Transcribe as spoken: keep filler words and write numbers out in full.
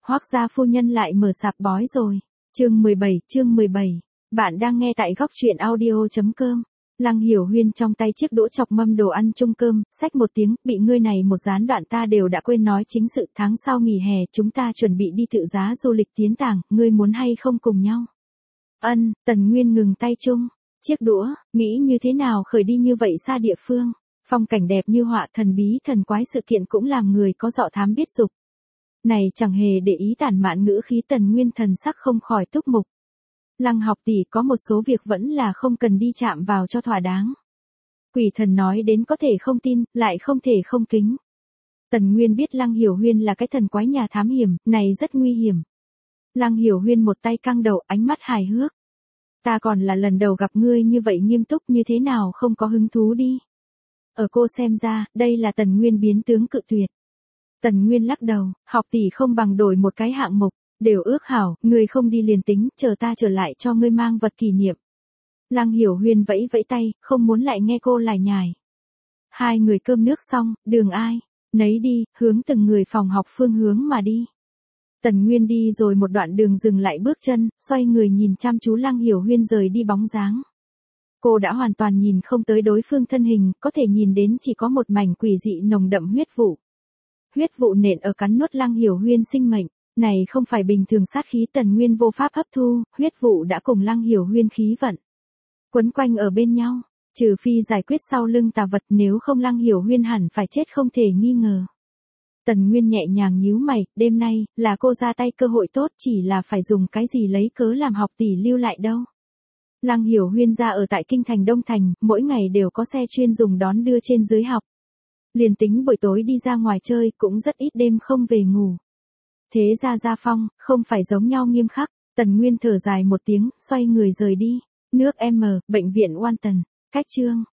Hoác gia phu nhân lại mở sạp bói rồi. Chương mười bảy, chương mười bảy. Bạn đang nghe tại góc truyện audio chấm com. Lăng Hiểu Huyên trong tay chiếc đũa chọc mâm đồ ăn chung cơm, xách một tiếng, bị ngươi này một gián đoạn ta đều đã quên nói chính sự, tháng sau nghỉ hè chúng ta chuẩn bị đi tự giá du lịch tiến Tàng, ngươi muốn hay không cùng nhau? Ân, Tần Nguyên ngừng tay chung, chiếc đũa, nghĩ như thế nào khởi đi như vậy xa địa phương, phong cảnh đẹp như họa, thần bí thần quái sự kiện cũng làm người có dọ thám biết dục. Này chẳng hề để ý tản mạn ngữ khí Tần Nguyên thần sắc không khỏi túc mục. Lăng học tỷ có một số việc vẫn là không cần đi chạm vào cho thỏa đáng. Quỷ thần nói đến có thể không tin, lại không thể không kính. Tần Nguyên biết Lăng Hiểu Huyên là cái thần quái nhà thám hiểm, này rất nguy hiểm. Lăng Hiểu Huyên một tay căng đầu, ánh mắt hài hước. Ta còn là lần đầu gặp ngươi như vậy nghiêm túc, như thế nào không có hứng thú đi. Ở cô xem ra, đây là Tần Nguyên biến tướng cự tuyệt. Tần Nguyên lắc đầu, học tỷ không bằng đổi một cái hạng mục, đều ước hảo, ngươi không đi liền tính, chờ ta trở lại cho ngươi mang vật kỷ niệm. Lăng Hiểu Huyên vẫy vẫy tay, không muốn lại nghe cô lải nhải. Hai người cơm nước xong, đường ai, nấy đi, hướng từng người phòng học phương hướng mà đi. Tần Nguyên đi rồi một đoạn đường dừng lại bước chân, xoay người nhìn chăm chú Lăng Hiểu Huyên rời đi bóng dáng. Cô đã hoàn toàn nhìn không tới đối phương thân hình, có thể nhìn đến chỉ có một mảnh quỷ dị nồng đậm huyết vụ. Huyết vụ nện ở cắn nuốt Lăng Hiểu Huyên sinh mệnh, này không phải bình thường sát khí Tần Nguyên vô pháp hấp thu, huyết vụ đã cùng Lăng Hiểu Huyên khí vận quấn quanh ở bên nhau, trừ phi giải quyết sau lưng tà vật, nếu không Lăng Hiểu Huyên hẳn phải chết không thể nghi ngờ. Tần Nguyên nhẹ nhàng nhíu mày, đêm nay là cô ra tay cơ hội tốt, chỉ là phải dùng cái gì lấy cớ làm học tỷ lưu lại đâu. Lăng Hiểu Huyên ra ở tại kinh thành Đông Thành, mỗi ngày đều có xe chuyên dùng đón đưa trên dưới học. Liền tính buổi tối đi ra ngoài chơi cũng rất ít đêm không về ngủ. Thế ra gia phong, không phải giống nhau nghiêm khắc. Tần Nguyên thở dài một tiếng, xoay người rời đi. Nước M, bệnh viện Walton, cách chương.